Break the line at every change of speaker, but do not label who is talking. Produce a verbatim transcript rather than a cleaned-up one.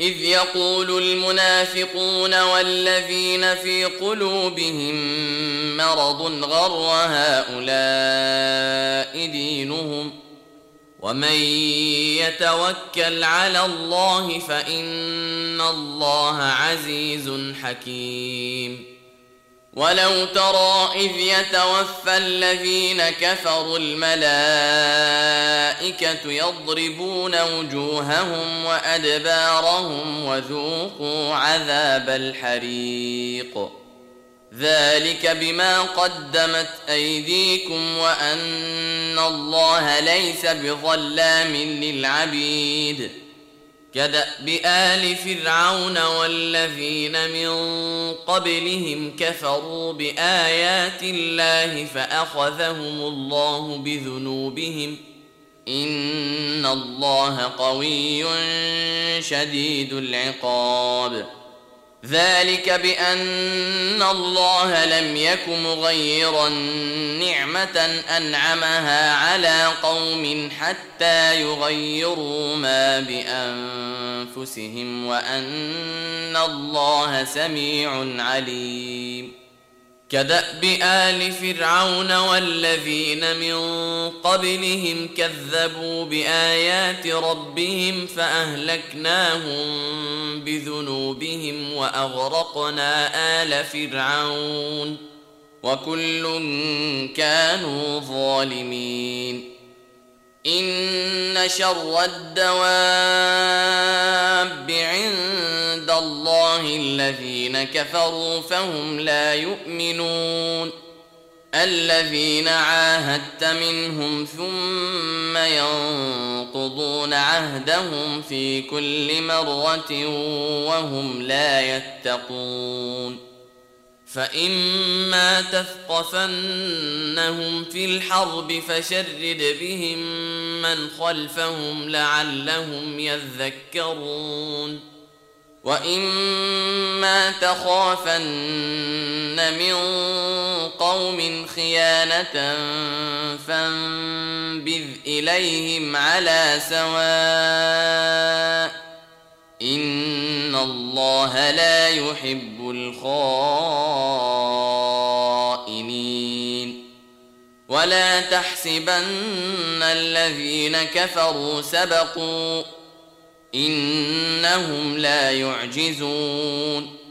إذ يقول المنافقون والذين في قلوبهم مرض غر هؤلاء دينهم ومن يتوكل على الله فإن الله عزيز حكيم. ولو ترى إذ يتوفى الذين كفروا الملائكة يضربون وجوههم وأدبارهم وذوقوا عذاب الحريق ذلك بما قدمت أيديكم وأن الله ليس بظلام للعبيد. كدأب آل فرعون والذين من قبلهم كفروا بآيات الله فأخذهم الله بذنوبهم إن الله قوي شديد العقاب. ذلك بأن الله لم يك مغيرا نعمة أنعمها على قوم حتى يغيروا ما بأنفسهم وأن الله سميع عليم. كدأب آل فرعون والذين من قبلهم كذبوا بآيات ربهم فأهلكناهم بذنوبهم وأغرقنا آل فرعون وكل كانوا ظالمين. إن شر الدواب عند الله الذين كفروا فهم لا يؤمنون. الذين عاهدت منهم ثم ينقضون عهدهم في كل مرة وهم لا يتقون. فإما تثقفنهم في الحرب فشرد بهم من خلفهم لعلهم يذكرون. وإما تخافن من قوم خيانة فانبذ إليهم على سواء إن الله لا يحب الخائنين. ولا تحسبن الذين كفروا سبقوا إنهم لا يعجزون.